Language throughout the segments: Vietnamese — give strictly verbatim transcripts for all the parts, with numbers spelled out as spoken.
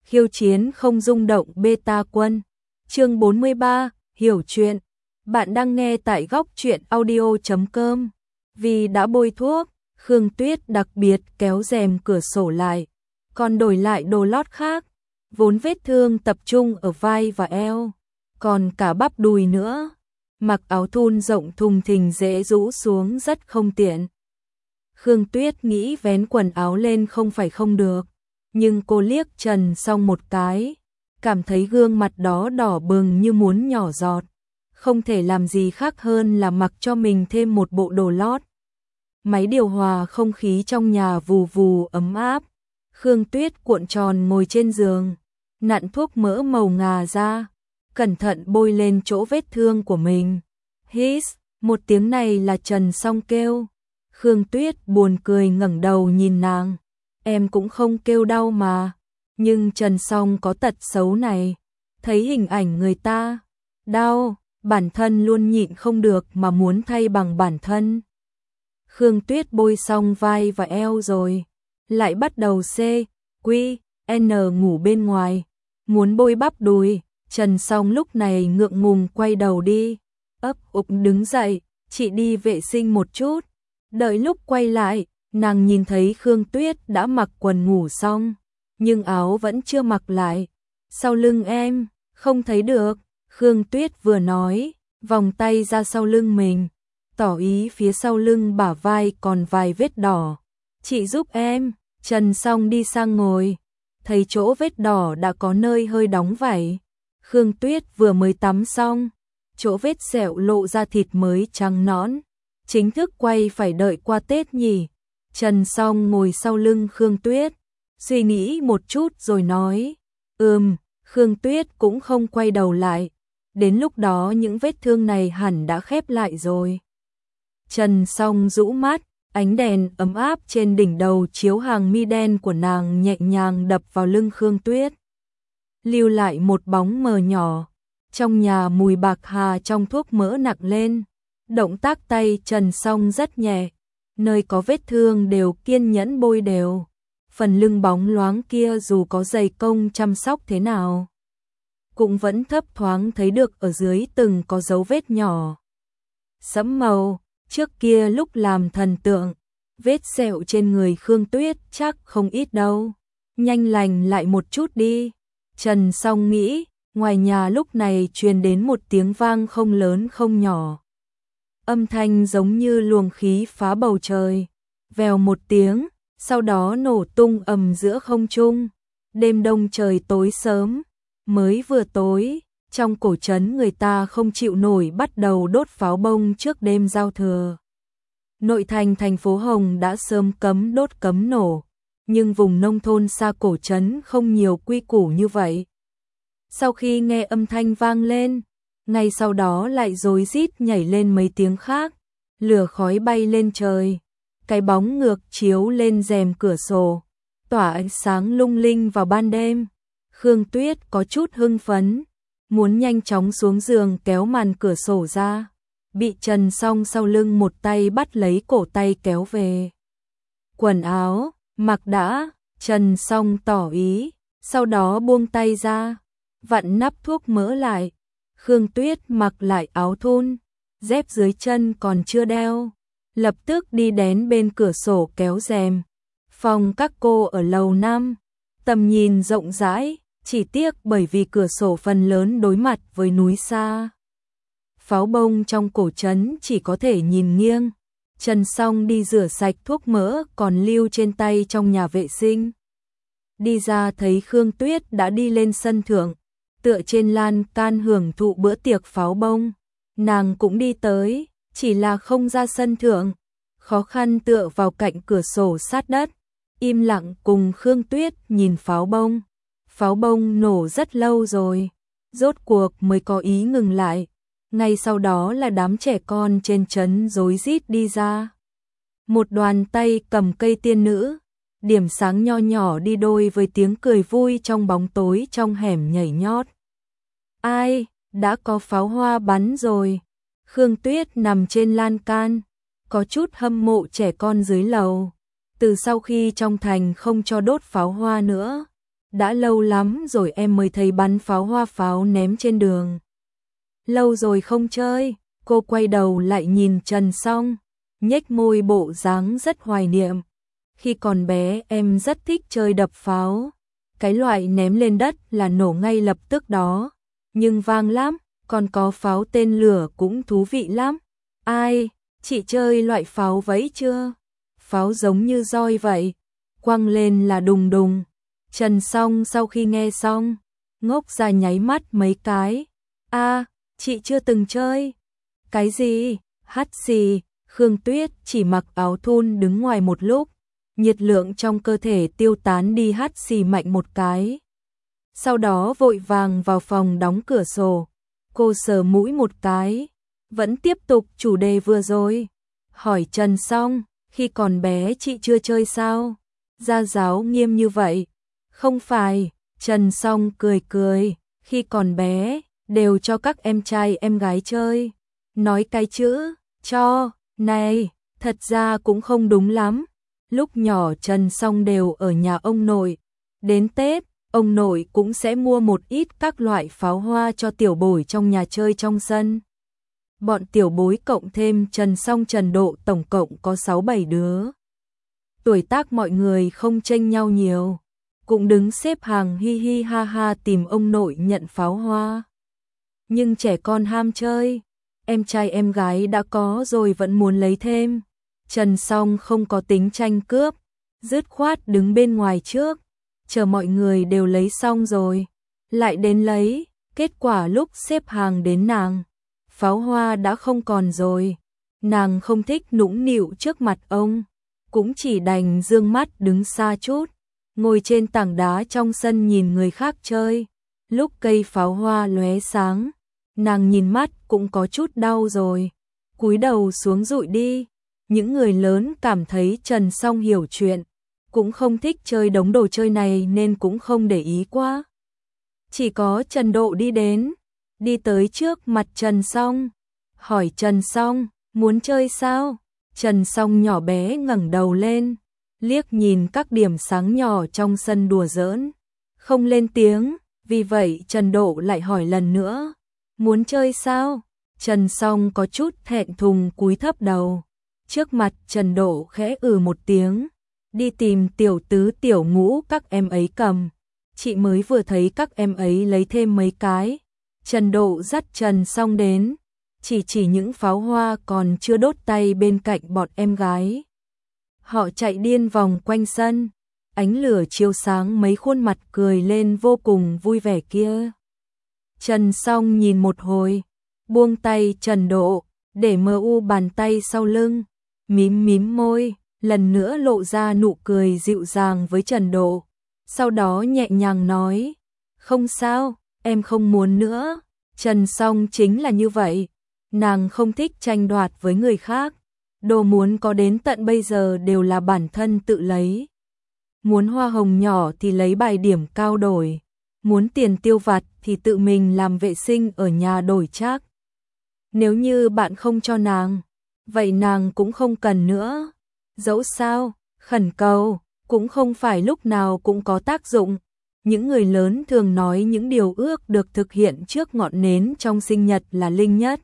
khiêu chiến không rung động beta quân. Chương bốn mươi ba, hiểu chuyện. Bạn đang nghe tại góc truyện audio chấm com. Vì đã bôi thuốc, Khương Tuyết đặc biệt kéo rèm cửa sổ lại, còn đổi lại đồ lót khác. Vốn vết thương tập trung ở vai và eo, còn cả bắp đùi nữa. Mặc áo thun rộng thùng thình dễ rũ xuống rất không tiện. Khương Tuyết nghĩ vén quần áo lên không phải không được, nhưng cô liếc Trần Song một cái, cảm thấy gương mặt đó đỏ bừng như muốn nhỏ giọt. Không thể làm gì khác hơn là mặc cho mình thêm một bộ đồ lót. Máy điều hòa không khí trong nhà vù vù ấm áp. Khương Tuyết cuộn tròn ngồi trên giường, nặn thuốc mỡ màu ngà ra, cẩn thận bôi lên chỗ vết thương của mình. Hiss, một tiếng này là Trần Song kêu. Khương Tuyết buồn cười ngẩng đầu nhìn nàng. Em cũng không kêu đau mà. Nhưng Trần Song có tật xấu này. Thấy hình ảnh người ta đau, bản thân luôn nhịn không được mà muốn thay bằng bản thân. Khương Tuyết bôi xong vai và eo rồi, lại bắt đầu C, Q, N ngủ bên ngoài. Muốn bôi bắp đùi, Trần Song lúc này ngượng ngùng quay đầu đi. Ấp ục đứng dậy, chị đi vệ sinh một chút. Đợi lúc quay lại, nàng nhìn thấy Khương Tuyết đã mặc quần ngủ xong, nhưng áo vẫn chưa mặc lại. Sau lưng em, không thấy được. Khương Tuyết vừa nói, vòng tay ra sau lưng mình, tỏ ý phía sau lưng bả vai còn vài vết đỏ. Chị giúp em. Trần Song đi sang ngồi, thấy chỗ vết đỏ đã có nơi hơi đóng vảy. Khương Tuyết vừa mới tắm xong, chỗ vết sẹo lộ ra thịt mới trắng nõn. Chính thức quay phải đợi qua Tết nhỉ. Trần Song ngồi sau lưng Khương Tuyết, suy nghĩ một chút rồi nói, ừm. Khương Tuyết cũng không quay đầu lại. Đến lúc đó những vết thương này hẳn đã khép lại rồi. Trần Song rũ mắt, ánh đèn ấm áp trên đỉnh đầu chiếu hàng mi đen của nàng nhẹ nhàng đập vào lưng Khương Tuyết, lưu lại một bóng mờ nhỏ. Trong nhà mùi bạc hà trong thuốc mỡ nặng lên. Động tác tay Trần Song rất nhẹ, nơi có vết thương đều kiên nhẫn bôi đều. Phần lưng bóng loáng kia dù có dày công chăm sóc thế nào, cũng vẫn thấp thoáng thấy được ở dưới từng có dấu vết nhỏ sẫm màu. Trước kia lúc làm thần tượng, vết sẹo trên người Khương Tuyết chắc không ít đâu. Nhanh lành lại một chút đi. Trần Song nghĩ. Ngoài nhà lúc này truyền đến một tiếng vang không lớn không nhỏ. Âm thanh giống như luồng khí phá bầu trời. Vèo một tiếng, sau đó nổ tung ầm giữa không trung. Đêm đông trời tối sớm, mới vừa tối, trong cổ trấn người ta không chịu nổi bắt đầu đốt pháo bông trước đêm giao thừa. Nội thành thành phố Hồng đã sớm cấm đốt cấm nổ, nhưng vùng nông thôn xa cổ trấn không nhiều quy củ như vậy. Sau khi nghe âm thanh vang lên, ngay sau đó lại rối rít nhảy lên mấy tiếng khác, lửa khói bay lên trời, cái bóng ngược chiếu lên rèm cửa sổ, tỏa ánh sáng lung linh vào ban đêm. Khương Tuyết có chút hưng phấn, muốn nhanh chóng xuống giường kéo màn cửa sổ ra, bị Trần Song sau lưng một tay bắt lấy cổ tay kéo về. Quần áo, mặc đã. Trần Song tỏ ý, sau đó buông tay ra, vặn nắp thuốc mỡ lại. Khương Tuyết mặc lại áo thun, dép dưới chân còn chưa đeo, lập tức đi đến bên cửa sổ kéo rèm. Phòng các cô ở lầu năm, tầm nhìn rộng rãi, chỉ tiếc bởi vì cửa sổ phần lớn đối mặt với núi xa. Pháo bông trong cổ trấn chỉ có thể nhìn nghiêng. Trần Song đi rửa sạch thuốc mỡ còn lưu trên tay trong nhà vệ sinh. Đi ra thấy Khương Tuyết đã đi lên sân thượng, tựa trên lan can hưởng thụ bữa tiệc pháo bông. Nàng cũng đi tới, chỉ là không ra sân thượng, khó khăn tựa vào cạnh cửa sổ sát đất, im lặng cùng Khương Tuyết nhìn pháo bông. Pháo bông nổ rất lâu rồi, rốt cuộc mới có ý ngừng lại. Ngay sau đó là đám trẻ con trên trấn rối rít đi ra. Một đoàn tay cầm cây tiên nữ, điểm sáng nho nhỏ đi đôi với tiếng cười vui trong bóng tối trong hẻm nhảy nhót. Ai, đã có pháo hoa bắn rồi. Khương Tuyết nằm trên lan can, có chút hâm mộ trẻ con dưới lầu. Từ sau khi trong thành không cho đốt pháo hoa nữa, đã lâu lắm rồi em mới thấy bắn pháo hoa pháo ném trên đường. Lâu rồi không chơi, cô quay đầu lại nhìn Trần Song, nhếch môi bộ dáng rất hoài niệm. Khi còn bé em rất thích chơi đập pháo, cái loại ném lên đất là nổ ngay lập tức đó, nhưng vang lắm, còn có pháo tên lửa cũng thú vị lắm. Ai, chị chơi loại pháo vẫy chưa? Pháo giống như roi vậy, quăng lên là đùng đùng. Trần Song sau khi nghe xong, ngốc ra nháy mắt mấy cái. A, à, chị chưa từng chơi. Cái gì? Hắt xì. Khương Tuyết chỉ mặc áo thun đứng ngoài một lúc, nhiệt lượng trong cơ thể tiêu tán đi, hắt xì mạnh một cái. Sau đó vội vàng vào phòng đóng cửa sổ. Cô sờ mũi một cái, vẫn tiếp tục chủ đề vừa rồi. Hỏi Trần Song, khi còn bé chị chưa chơi sao? Gia giáo nghiêm như vậy. Không phải, Trần Song cười cười, khi còn bé, đều cho các em trai em gái chơi. Nói cái chữ, cho, này, thật ra cũng không đúng lắm. Lúc nhỏ Trần Song đều ở nhà ông nội. Đến Tết, ông nội cũng sẽ mua một ít các loại pháo hoa cho tiểu bối trong nhà chơi trong sân. Bọn tiểu bối cộng thêm Trần Song Trần Độ tổng cộng có sáu bảy đứa. Tuổi tác mọi người không chênh nhau nhiều, cũng đứng xếp hàng hi hi ha ha tìm ông nội nhận pháo hoa. Nhưng trẻ con ham chơi, em trai em gái đã có rồi vẫn muốn lấy thêm. Trần Song không có tính tranh cướp, dứt khoát đứng bên ngoài trước, chờ mọi người đều lấy xong rồi, lại đến lấy. Kết quả lúc xếp hàng đến nàng, pháo hoa đã không còn rồi. Nàng không thích nũng nịu trước mặt ông, cũng chỉ đành dương mắt đứng xa chút, ngồi trên tảng đá trong sân nhìn người khác chơi. Lúc cây pháo hoa lóe sáng, nàng nhìn mắt cũng có chút đau rồi, cúi đầu xuống dụi đi. Những người lớn cảm thấy Trần Song hiểu chuyện, cũng không thích chơi đống đồ chơi này nên cũng không để ý quá. Chỉ có Trần Độ đi đến, đi tới trước mặt Trần Song, hỏi Trần Song, muốn chơi sao? Trần Song nhỏ bé ngẩng đầu lên, liếc nhìn các điểm sáng nhỏ trong sân đùa giỡn, không lên tiếng. Vì vậy Trần Độ lại hỏi lần nữa, muốn chơi sao? Trần Song có chút thẹn thùng cúi thấp đầu. Trước mặt Trần Độ khẽ ừ một tiếng, đi tìm tiểu tứ tiểu ngũ các em ấy cầm. Chị mới vừa thấy các em ấy lấy thêm mấy cái. Trần Độ dắt Trần Song đến, chỉ chỉ những pháo hoa còn chưa đốt tay bên cạnh bọn em gái. Họ chạy điên vòng quanh sân, ánh lửa chiếu sáng mấy khuôn mặt cười lên vô cùng vui vẻ kia. Trần Song nhìn một hồi, buông tay Trần Độ, để mờ u bàn tay sau lưng, mím mím môi, lần nữa lộ ra nụ cười dịu dàng với Trần Độ. Sau đó nhẹ nhàng nói, không sao, em không muốn nữa. Trần Song chính là như vậy, nàng không thích tranh đoạt với người khác. Đồ muốn có đến tận bây giờ đều là bản thân tự lấy. Muốn hoa hồng nhỏ thì lấy bài điểm cao đổi, muốn tiền tiêu vặt thì tự mình làm vệ sinh ở nhà đổi trác. Nếu như bạn không cho nàng, vậy nàng cũng không cần nữa. Dẫu sao, khẩn cầu cũng không phải lúc nào cũng có tác dụng. Những người lớn thường nói những điều ước được thực hiện trước ngọn nến trong sinh nhật là linh nhất.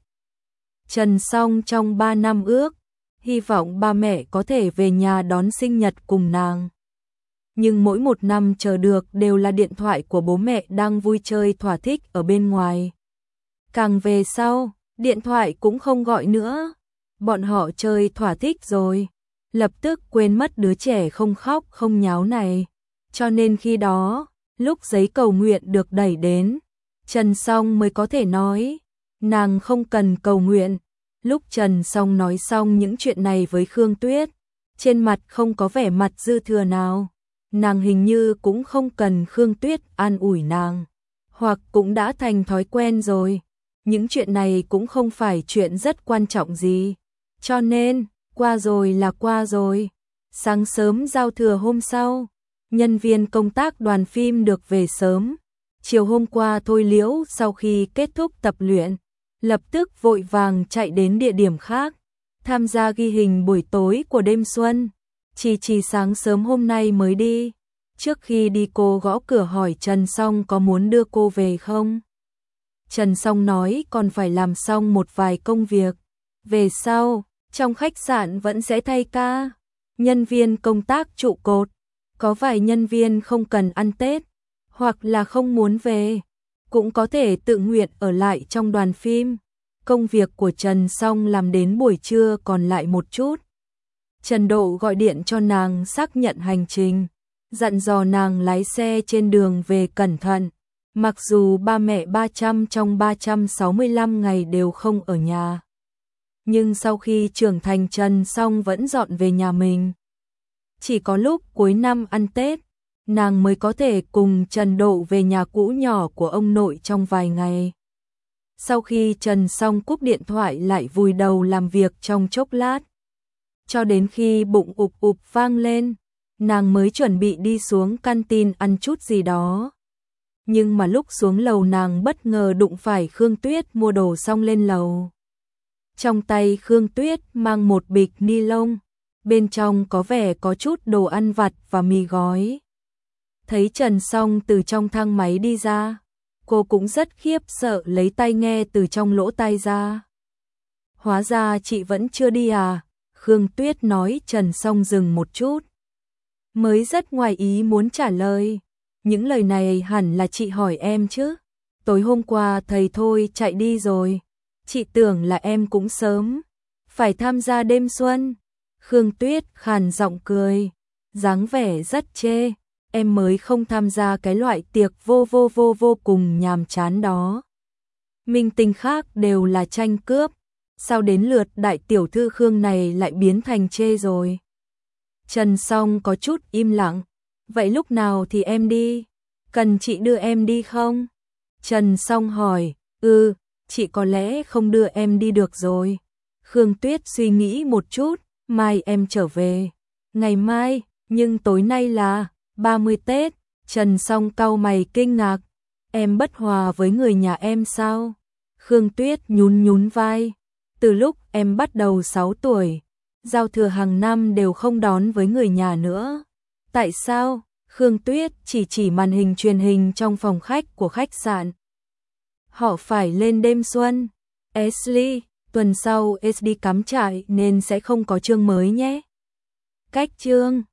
Trần Song trong ba năm ước, hy vọng ba mẹ có thể về nhà đón sinh nhật cùng nàng. Nhưng mỗi một năm chờ được đều là điện thoại của bố mẹ đang vui chơi thỏa thích ở bên ngoài. Càng về sau, điện thoại cũng không gọi nữa. Bọn họ chơi thỏa thích rồi, lập tức quên mất đứa trẻ không khóc không nháo này. Cho nên khi đó, lúc giấy cầu nguyện được đẩy đến, Trần Song mới có thể nói, nàng không cần cầu nguyện. Lúc Trần Song nói xong những chuyện này với Khương Tuyết, trên mặt không có vẻ mặt dư thừa nào. Nàng hình như cũng không cần Khương Tuyết an ủi nàng, hoặc cũng đã thành thói quen rồi. Những chuyện này cũng không phải chuyện rất quan trọng gì, cho nên, qua rồi là qua rồi. Sáng sớm giao thừa hôm sau, nhân viên công tác đoàn phim được về sớm. Chiều hôm qua Thôi Liễu sau khi kết thúc tập luyện, lập tức vội vàng chạy đến địa điểm khác, tham gia ghi hình buổi tối của đêm xuân. Chỉ chỉ sáng sớm hôm nay mới đi. Trước khi đi cô gõ cửa hỏi Trần Song có muốn đưa cô về không? Trần Song nói còn phải làm xong một vài công việc. Về sau, trong khách sạn vẫn sẽ thay ca. Nhân viên công tác trụ cột. Có vài nhân viên không cần ăn Tết, hoặc là không muốn về, cũng có thể tự nguyện ở lại trong đoàn phim. Công việc của Trần Song làm đến buổi trưa còn lại một chút. Trần Độ gọi điện cho nàng xác nhận hành trình, dặn dò nàng lái xe trên đường về cẩn thận. Mặc dù ba mẹ ba trăm trong ba trăm sáu mươi lăm ngày đều không ở nhà, nhưng sau khi trưởng thành Trần Song vẫn dọn về nhà mình. Chỉ có lúc cuối năm ăn Tết, nàng mới có thể cùng Trần Độ về nhà cũ nhỏ của ông nội trong vài ngày. Sau khi Trần Song cúp điện thoại lại vùi đầu làm việc trong chốc lát, cho đến khi bụng ụp ụp vang lên, nàng mới chuẩn bị đi xuống canteen ăn chút gì đó. Nhưng mà lúc xuống lầu nàng bất ngờ đụng phải Khương Tuyết mua đồ xong lên lầu. Trong tay Khương Tuyết mang một bịch ni lông, bên trong có vẻ có chút đồ ăn vặt và mì gói. Thấy Trần Song từ trong thang máy đi ra, cô cũng rất khiếp sợ lấy tai nghe từ trong lỗ tai ra. Hóa ra chị vẫn chưa đi à? Khương Tuyết nói. Trần Song dừng một chút, mới rất ngoài ý muốn trả lời. Những lời này hẳn là chị hỏi em chứ. Tối hôm qua thầy Thôi chạy đi rồi. Chị tưởng là em cũng sớm phải tham gia đêm xuân. Khương Tuyết khàn giọng cười, dáng vẻ rất chê. Em mới không tham gia cái loại tiệc vô vô vô vô cùng nhàm chán đó. Minh tinh khác đều là tranh cướp, sao đến lượt đại tiểu thư Khương này lại biến thành chê rồi? Trần Song có chút im lặng. Vậy lúc nào thì em đi? Cần chị đưa em đi không? Trần Song hỏi. Ừ, chị có lẽ không đưa em đi được rồi. Khương Tuyết suy nghĩ một chút. Mai em trở về. Ngày mai, nhưng tối nay là ba mươi Tết. Trần Song cau mày kinh ngạc. Em bất hòa với người nhà em sao? Khương Tuyết nhún nhún vai. Từ lúc em bắt đầu sáu tuổi, giao thừa hàng năm đều không đón với người nhà nữa. Tại sao? Khương Tuyết chỉ chỉ màn hình truyền hình trong phòng khách của khách sạn. Họ phải lên đêm xuân. Ashley, tuần sau es đi cắm trại nên sẽ không có chương mới nhé. Cách chương